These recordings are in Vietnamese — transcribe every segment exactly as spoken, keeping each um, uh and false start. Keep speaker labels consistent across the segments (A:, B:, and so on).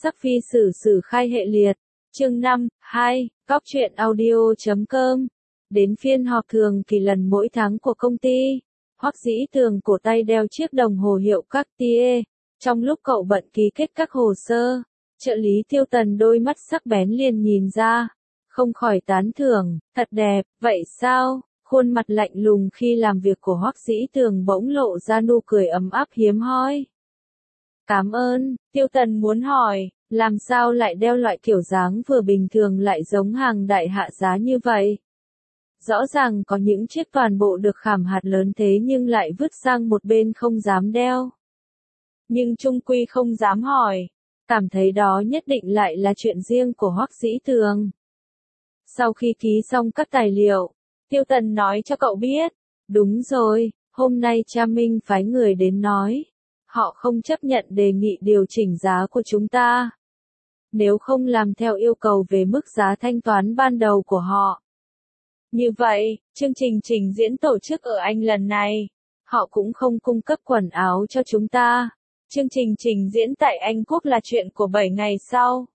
A: Sắc phi sử sử khai hệ liệt. Chương năm, hai, Cóc truyện audio chấm com. Đến phiên họp thường kỳ lần mỗi tháng của công ty. Hoắc Dĩ Tường cổ tay đeo chiếc đồng hồ hiệu Cartier. Trong lúc cậu bận ký kết các hồ sơ, trợ lý Tiêu Tần đôi mắt sắc bén liền nhìn ra, không khỏi tán thưởng, thật đẹp, vậy sao? Khuôn mặt lạnh lùng khi làm việc của Hoắc Dĩ Tường bỗng lộ ra nụ cười ấm áp hiếm hoi. Cảm ơn, Tiêu Tần muốn hỏi, làm sao lại đeo loại kiểu dáng vừa bình thường lại giống hàng đại hạ giá như vậy? Rõ ràng có những chiếc toàn bộ được khảm hạt lớn thế nhưng lại vứt sang một bên không dám đeo. Nhưng chung quy không dám hỏi, cảm thấy đó nhất định lại là chuyện riêng của Hoắc Dĩ Tường. Sau khi ký xong các tài liệu, Tiêu Tần nói cho cậu biết, đúng rồi, hôm nay cha Minh phái người đến nói, họ không chấp nhận đề nghị điều chỉnh giá của chúng ta. Nếu không làm theo yêu cầu về mức giá thanh toán ban đầu của họ. Như vậy, chương trình trình diễn tổ chức ở Anh lần này, họ cũng không cung cấp quần áo cho chúng ta. Chương trình trình diễn tại Anh Quốc là chuyện của bảy ngày sau.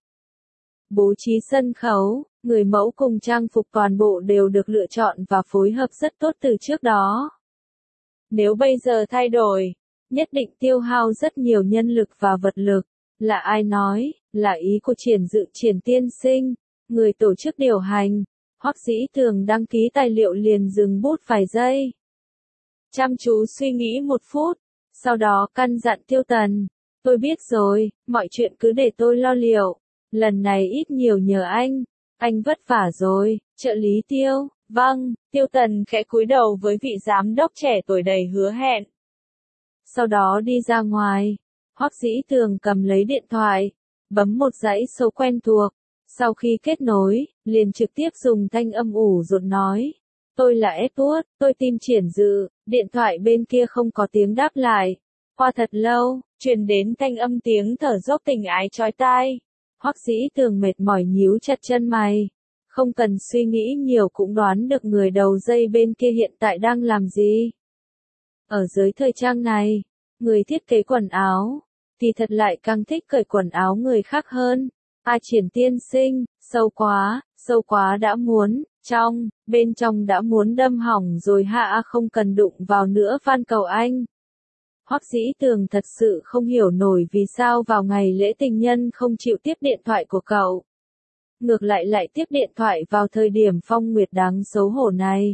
A: Bố trí sân khấu, người mẫu cùng trang phục toàn bộ đều được lựa chọn và phối hợp rất tốt từ trước đó. Nếu bây giờ thay đổi, nhất định tiêu hao rất nhiều nhân lực và vật lực. Là ai nói, là ý của Triển Dự Triển tiên sinh, người tổ chức điều hành. Hoắc Dĩ Tường đăng ký tài liệu liền dừng bút vài giây. Chăm chú suy nghĩ một phút, sau đó căn dặn Tiêu Tần, tôi biết rồi, mọi chuyện cứ để tôi lo liệu, lần này ít nhiều nhờ anh, anh vất vả rồi, trợ lý Tiêu, vâng, Tiêu Tần khẽ cúi đầu với vị giám đốc trẻ tuổi đầy hứa hẹn. Sau đó đi ra ngoài, Hoắc Dĩ Tường cầm lấy điện thoại, bấm một dãy số quen thuộc. Sau khi kết nối, liền trực tiếp dùng thanh âm ủ rột nói. Tôi là Edward, tôi tìm Triển Dự, điện thoại bên kia không có tiếng đáp lại. Qua thật lâu, truyền đến thanh âm tiếng thở dốc tình ái chói tai. Hoắc Dĩ Tường mệt mỏi nhíu chặt chân mày. Không cần suy nghĩ nhiều cũng đoán được người đầu dây bên kia hiện tại đang làm gì. Ở giới thời trang này, người thiết kế quần áo, thì thật lại càng thích cởi quần áo người khác hơn. A Triển tiên sinh, sâu quá, sâu quá đã muốn, trong, bên trong đã muốn đâm hỏng rồi hạ không cần đụng vào nữa van cầu anh. Hoắc Dĩ Tường thật sự không hiểu nổi vì sao vào ngày lễ tình nhân không chịu tiếp điện thoại của cậu. Ngược lại lại tiếp điện thoại vào thời điểm phong nguyệt đáng xấu hổ này.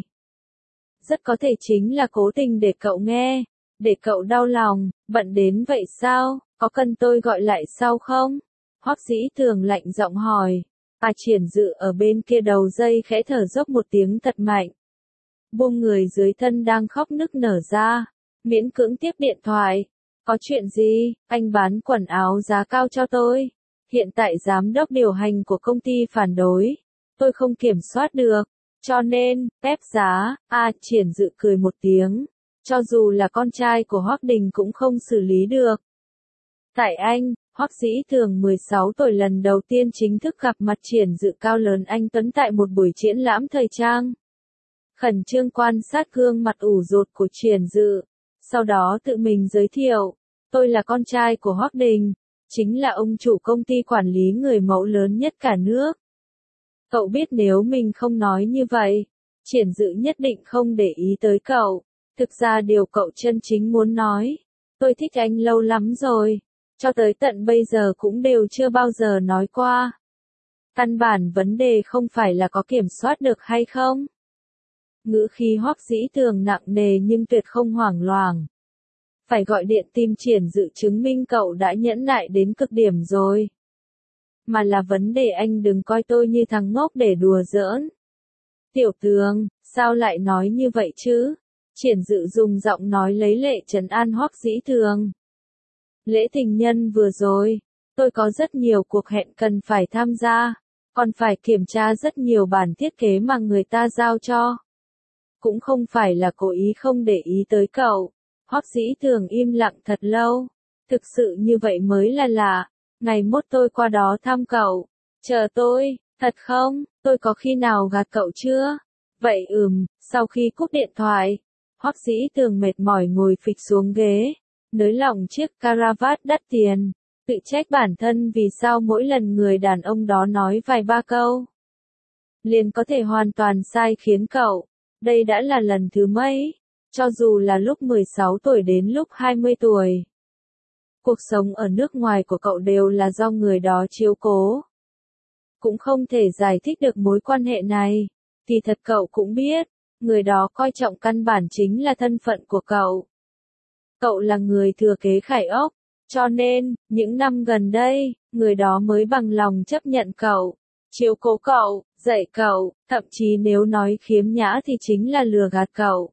A: Rất có thể chính là cố tình để cậu nghe, để cậu đau lòng, bận đến vậy sao, có cần tôi gọi lại sau không? Hoắc Dĩ Tường lạnh giọng hỏi. A Triển Dự ở bên kia đầu dây khẽ thở dốc một tiếng thật mạnh. Buông người dưới thân đang khóc nức nở ra, miễn cưỡng tiếp điện thoại. Có chuyện gì, anh bán quần áo giá cao cho tôi. Hiện tại giám đốc điều hành của công ty phản đối. Tôi không kiểm soát được, cho nên, ép giá. A Triển Dự cười một tiếng. Cho dù là con trai của Hoắc Đình cũng không xử lý được. Tại anh, Hoắc Dĩ Tường mười sáu tuổi lần đầu tiên chính thức gặp mặt Triển Dự cao lớn anh tuấn tại một buổi triển lãm thời trang. Khẩn trương quan sát gương mặt ủ rột của Triển Dự, sau đó tự mình giới thiệu, tôi là con trai của Hoắc Đình, chính là ông chủ công ty quản lý người mẫu lớn nhất cả nước. Cậu biết nếu mình không nói như vậy, Triển Dự nhất định không để ý tới cậu, thực ra điều cậu chân chính muốn nói, tôi thích anh lâu lắm rồi. Cho tới tận bây giờ cũng đều chưa bao giờ nói qua. Căn bản vấn đề không phải là có kiểm soát được hay không. Ngữ khí Hoắc Dĩ Tường nặng nề nhưng tuyệt không hoảng loạn. Phải gọi điện tìm Triển Dự chứng minh cậu đã nhẫn nại đến cực điểm rồi. Mà là vấn đề anh đừng coi tôi như thằng ngốc để đùa giỡn. Tiểu Tường, sao lại nói như vậy chứ? Triển Dự dùng giọng nói lấy lệ trấn an Hoắc Dĩ Tường. Lễ tình nhân vừa rồi, tôi có rất nhiều cuộc hẹn cần phải tham gia, còn phải kiểm tra rất nhiều bản thiết kế mà người ta giao cho. Cũng không phải là cố ý không để ý tới cậu. Hoắc Dĩ Tường im lặng thật lâu. Thực sự như vậy mới là lạ. Ngày mốt tôi qua đó thăm cậu. Chờ tôi, thật không? Tôi có khi nào gạt cậu chưa? Vậy ừm, sau khi cúp điện thoại, Hoắc Dĩ Tường mệt mỏi ngồi phịch xuống ghế. Nới lỏng chiếc caravat đắt tiền, Tự trách bản thân vì sao mỗi lần người đàn ông đó nói vài ba câu liền có thể hoàn toàn sai khiến cậu. Đây đã là lần thứ mấy, cho dù là lúc mười sáu tuổi đến lúc hai mươi tuổi. Cuộc sống ở nước ngoài của cậu đều là do người đó chiếu cố. Cũng không thể giải thích được mối quan hệ này. Thì thật cậu cũng biết, người đó coi trọng căn bản chính là thân phận của cậu. Cậu là người thừa kế Khải Ốc, cho nên, những năm gần đây, người đó mới bằng lòng chấp nhận cậu, chiếu cố cậu, dạy cậu, thậm chí nếu nói khiếm nhã thì chính là lừa gạt cậu.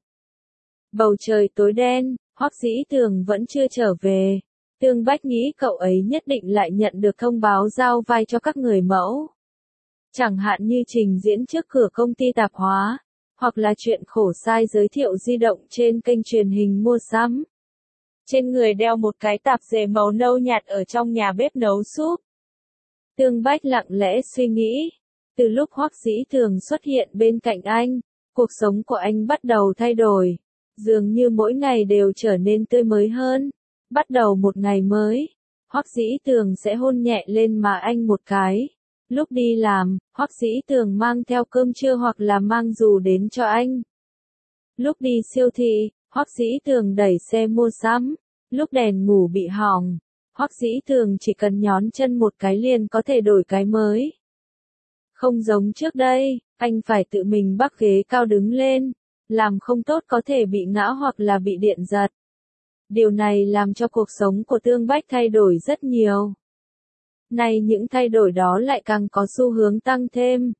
A: Bầu trời tối đen, Hoắc Dĩ Tường vẫn chưa trở về. Tương Bách nghĩ cậu ấy nhất định lại nhận được thông báo giao vai cho các người mẫu. Chẳng hạn như trình diễn trước cửa công ty tạp hóa, hoặc là chuyện khổ sai giới thiệu di động trên kênh truyền hình mua sắm. Trên người đeo một cái tạp dề màu nâu nhạt ở trong nhà bếp nấu súp. Tương Bách lặng lẽ suy nghĩ. Từ lúc Hoắc Dĩ Tường xuất hiện bên cạnh anh, cuộc sống của anh bắt đầu thay đổi. Dường như mỗi ngày đều trở nên tươi mới hơn. Bắt đầu một ngày mới, Hoắc Dĩ Tường sẽ hôn nhẹ lên má anh một cái. Lúc đi làm, Hoắc Dĩ Tường mang theo cơm trưa hoặc là mang dù đến cho anh. Lúc đi siêu thị, Hoắc Dĩ Tường đẩy xe mua sắm. Lúc đèn ngủ bị hỏng, Hoắc Dĩ Tường chỉ cần nhón chân một cái liền có thể đổi cái mới. Không giống trước đây, anh phải tự mình bắc ghế cao đứng lên, làm không tốt có thể bị ngã hoặc là bị điện giật. Điều này làm cho cuộc sống của Tương Bách thay đổi rất nhiều. Nay những thay đổi đó lại càng có xu hướng tăng thêm.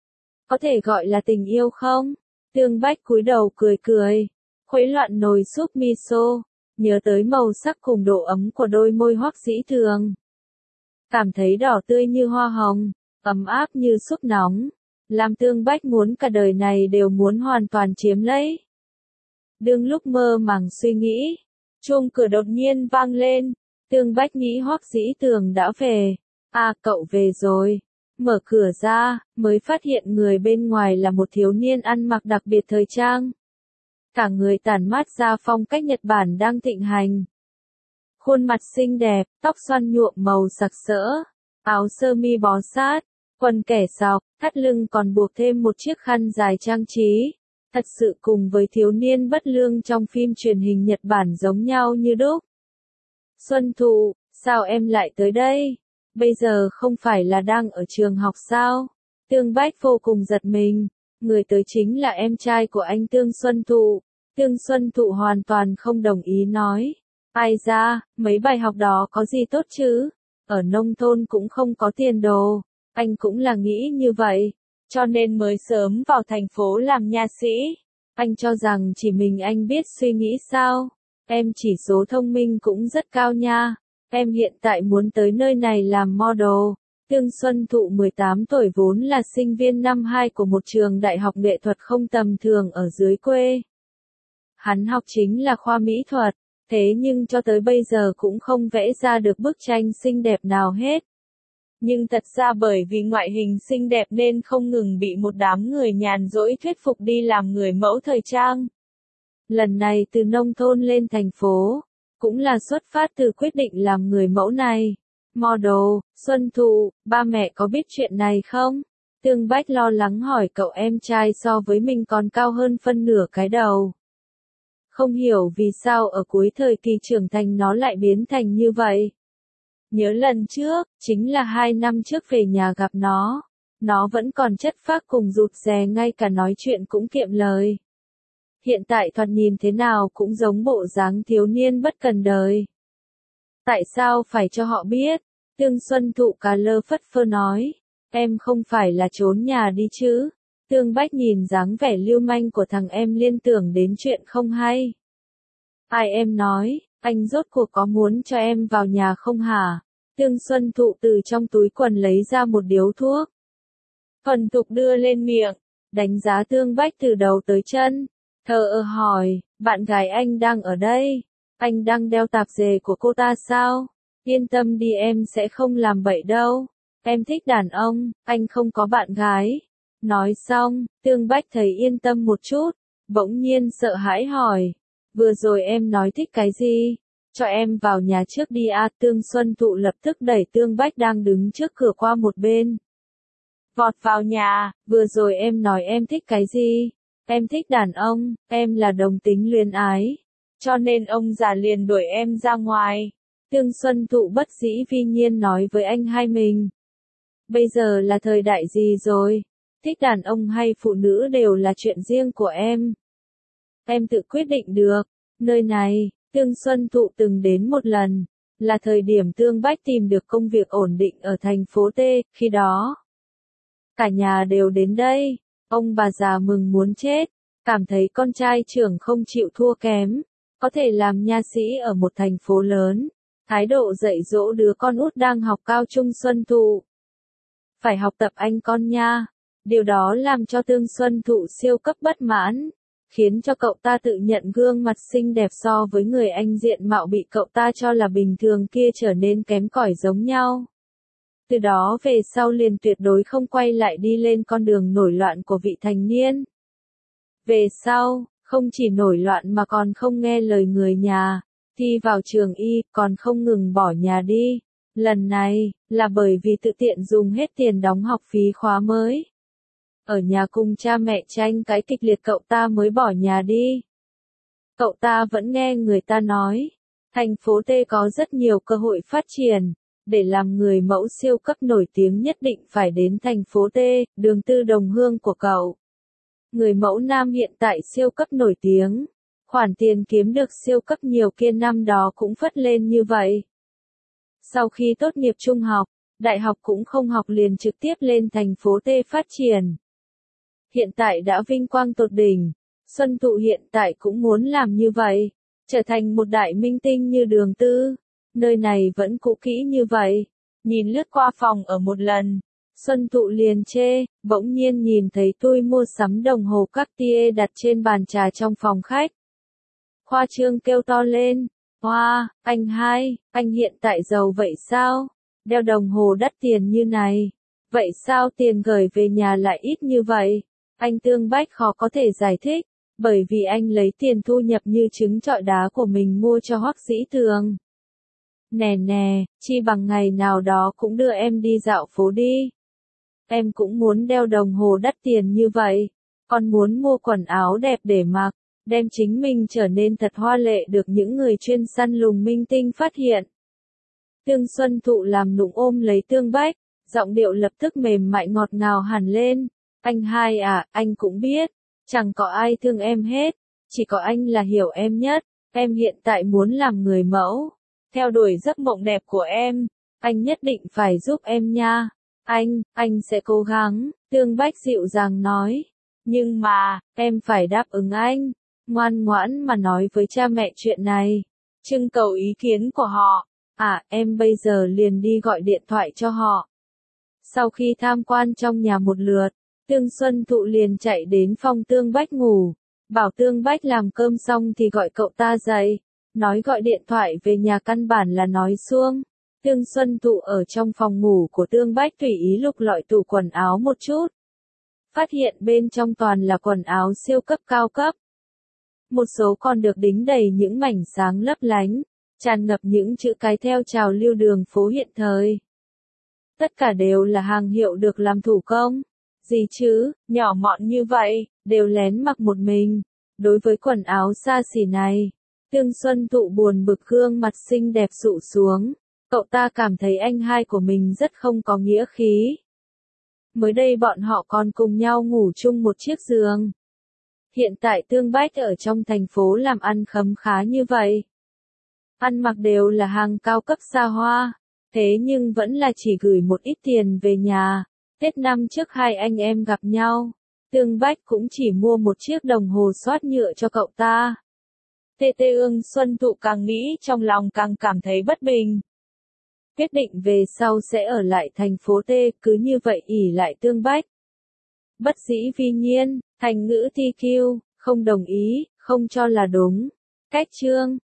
A: Có thể gọi là tình yêu không? Tương Bách cúi đầu cười cười, khuấy loạn nồi súp miso, nhớ tới màu sắc cùng độ ấm của đôi môi Hoắc Dĩ Tường. Cảm thấy đỏ tươi như hoa hồng, ấm áp như súp nóng, làm Tương Bách muốn cả đời này đều muốn hoàn toàn chiếm lấy. Đương lúc mơ màng suy nghĩ, chuông cửa đột nhiên vang lên, Tương Bách nghĩ Hoắc Dĩ Tường đã về. À, cậu về rồi. Mở cửa ra, mới phát hiện người bên ngoài là một thiếu niên ăn mặc đặc biệt thời trang. Cả người tản mát ra phong cách Nhật Bản đang thịnh hành. Khuôn mặt xinh đẹp, tóc xoăn nhuộm màu sặc sỡ, áo sơ mi bó sát, quần kẻ sọc, thắt lưng còn buộc thêm một chiếc khăn dài trang trí. Thật sự cùng với thiếu niên bất lương trong phim truyền hình Nhật Bản giống nhau như đúc. Xuân Thụ, sao em lại tới đây? Bây giờ không phải là đang ở trường học sao? Tương Bách vô cùng giật mình. Người tới chính là em trai của anh Tương Xuân Thụ. Tương Xuân Thụ hoàn toàn không đồng ý nói. Ai ra, mấy bài học đó có gì tốt chứ? Ở nông thôn cũng không có tiền đồ. Anh cũng là nghĩ như vậy. Cho nên mới sớm vào thành phố làm nha sĩ. Anh cho rằng chỉ mình anh biết suy nghĩ sao? Em chỉ số thông minh cũng rất cao nha. Em hiện tại muốn tới nơi này làm model. Tương Xuân Thụ mười tám tuổi vốn là sinh viên năm hai của một trường đại học nghệ thuật không tầm thường ở dưới quê. Hắn học chính là khoa mỹ thuật, thế nhưng cho tới bây giờ cũng không vẽ ra được bức tranh xinh đẹp nào hết. Nhưng thật ra bởi vì ngoại hình xinh đẹp nên không ngừng bị một đám người nhàn rỗi thuyết phục đi làm người mẫu thời trang. Lần này từ nông thôn lên thành phố, cũng là xuất phát từ quyết định làm người mẫu này. Model, Xuân Thụ, ba mẹ có biết chuyện này không? Tương Bách lo lắng hỏi cậu em trai so với mình còn cao hơn phân nửa cái đầu. Không hiểu vì sao ở cuối thời kỳ trưởng thành nó lại biến thành như vậy. Nhớ lần trước, chính là hai năm trước về nhà gặp nó. Nó vẫn còn chất phác cùng rụt rè ngay cả nói chuyện cũng kiệm lời. Hiện tại thoạt nhìn thế nào cũng giống bộ dáng thiếu niên bất cần đời. Tại sao phải cho họ biết? Tương Xuân Thụ cà lơ phất phơ nói. Em không phải là trốn nhà đi chứ? Tương Bách nhìn dáng vẻ lưu manh của thằng em liên tưởng đến chuyện không hay. Ai em nói, anh rốt cuộc có muốn cho em vào nhà không hả? Tương Xuân Thụ từ trong túi quần lấy ra một điếu thuốc. Thuần thục đưa lên miệng, đánh giá Tương Bách từ đầu tới chân. Thờ ơ hỏi, bạn gái anh đang ở đây. Anh đang đeo tạp dề của cô ta sao? Yên tâm đi, em sẽ không làm bậy đâu. Em thích đàn ông, anh không có bạn gái. Nói xong, Tương Bách thấy yên tâm một chút, bỗng nhiên sợ hãi hỏi. Vừa rồi em nói thích cái gì? Cho em vào nhà trước đi a. Tương Xuân Thụ lập tức đẩy Tương Bách đang đứng trước cửa qua một bên. Vọt vào nhà, vừa rồi em nói em thích cái gì? Em thích đàn ông, em là đồng tính luyến ái. Cho nên ông già liền đuổi em ra ngoài. Tương Xuân Thụ bất dĩ vi nhiên nói với anh hai mình. Bây giờ là thời đại gì rồi? Thích đàn ông hay phụ nữ đều là chuyện riêng của em. Em tự quyết định được. Nơi này, Tương Xuân Thụ từng đến một lần, là thời điểm Tương Bách tìm được công việc ổn định ở thành phố T, khi đó. Cả nhà đều đến đây, ông bà già mừng muốn chết, cảm thấy con trai trưởng không chịu thua kém, có thể làm nha sĩ ở một thành phố lớn, thái độ dạy dỗ đứa con út đang học cao trung Xuân Thụ. Phải học tập anh con nha, điều đó làm cho Tương Xuân Thụ siêu cấp bất mãn, khiến cho cậu ta tự nhận gương mặt xinh đẹp so với người anh diện mạo bị cậu ta cho là bình thường kia trở nên kém cỏi giống nhau. Từ đó về sau liền tuyệt đối không quay lại đi lên con đường nổi loạn của vị thành niên. Về sau, không chỉ nổi loạn mà còn không nghe lời người nhà, thi vào trường y, còn không ngừng bỏ nhà đi. Lần này, là bởi vì tự tiện dùng hết tiền đóng học phí khóa mới. Ở nhà cùng cha mẹ tranh cãi kịch liệt cậu ta mới bỏ nhà đi. Cậu ta vẫn nghe người ta nói, thành phố T có rất nhiều cơ hội phát triển. Để làm người mẫu siêu cấp nổi tiếng nhất định phải đến thành phố T, đường Tư Đồng Hương của cậu. Người mẫu nam hiện tại siêu cấp nổi tiếng. Khoản tiền kiếm được siêu cấp nhiều kia năm đó cũng phất lên như vậy. Sau khi tốt nghiệp trung học, đại học cũng không học liền trực tiếp lên thành phố T phát triển. Hiện tại đã vinh quang tột đỉnh, Xuân Thụ hiện tại cũng muốn làm như vậy, trở thành một đại minh tinh như Đường Tư. Nơi này vẫn cũ kỹ như vậy, nhìn lướt qua phòng ở một lần, Xuân Thụ liền chê, bỗng nhiên nhìn thấy tôi mua sắm đồng hồ Cartier đặt trên bàn trà trong phòng khách. Khoa trương kêu to lên, hoa, wow, anh hai, anh hiện tại giàu vậy sao? Đeo đồng hồ đắt tiền như này, vậy sao tiền gửi về nhà lại ít như vậy? Anh Tương Bách khó có thể giải thích, bởi vì anh lấy tiền thu nhập như trứng trọi đá của mình mua cho Hoắc Dĩ Tường. Nè nè, chi bằng ngày nào đó cũng đưa em đi dạo phố đi. Em cũng muốn đeo đồng hồ đắt tiền như vậy, còn muốn mua quần áo đẹp để mặc, đem chính mình trở nên thật hoa lệ được những người chuyên săn lùng minh tinh phát hiện. Tương Xuân Thụ làm nũng ôm lấy Tương Bách, giọng điệu lập tức mềm mại ngọt ngào hẳn lên. Anh hai à, anh cũng biết, chẳng có ai thương em hết, chỉ có anh là hiểu em nhất, em hiện tại muốn làm người mẫu. Theo đuổi giấc mộng đẹp của em, anh nhất định phải giúp em nha. Anh, anh sẽ cố gắng, Tương Bách dịu dàng nói. Nhưng mà, em phải đáp ứng anh, ngoan ngoãn mà nói với cha mẹ chuyện này, trưng cầu ý kiến của họ. À, em bây giờ liền đi gọi điện thoại cho họ. Sau khi tham quan trong nhà một lượt, Tương Xuân Thụ liền chạy đến phòng Tương Bách ngủ, bảo Tương Bách làm cơm xong thì gọi cậu ta dậy. Nói gọi điện thoại về nhà căn bản là nói suông. Tương Xuân Thụ ở trong phòng ngủ của Tương Bách tùy ý lục lọi tủ quần áo một chút. Phát hiện bên trong toàn là quần áo siêu cấp cao cấp. Một số còn được đính đầy những mảnh sáng lấp lánh, tràn ngập những chữ cái theo trào lưu đường phố hiện thời. Tất cả đều là hàng hiệu được làm thủ công. Gì chứ, nhỏ mọn như vậy, đều lén mặc một mình. Đối với quần áo xa xỉ này, Tương Xuân Thụ buồn bực gương mặt xinh đẹp sụ xuống, cậu ta cảm thấy anh hai của mình rất không có nghĩa khí. Mới đây bọn họ còn cùng nhau ngủ chung một chiếc giường. Hiện tại Tương Bách ở trong thành phố làm ăn khấm khá như vậy. Ăn mặc đều là hàng cao cấp xa hoa, thế nhưng vẫn là chỉ gửi một ít tiền về nhà. Tết năm trước hai anh em gặp nhau, Tương Bách cũng chỉ mua một chiếc đồng hồ xoát nhựa cho cậu ta. Tê tê ương Xuân Thụ càng nghĩ trong lòng càng cảm thấy bất bình. Quyết định về sau sẽ ở lại thành phố T, cứ như vậy ỷ lại Tương Bách. Bất dĩ vi nhiên, thành ngữ T Q, không đồng ý, không cho là đúng. Cách chương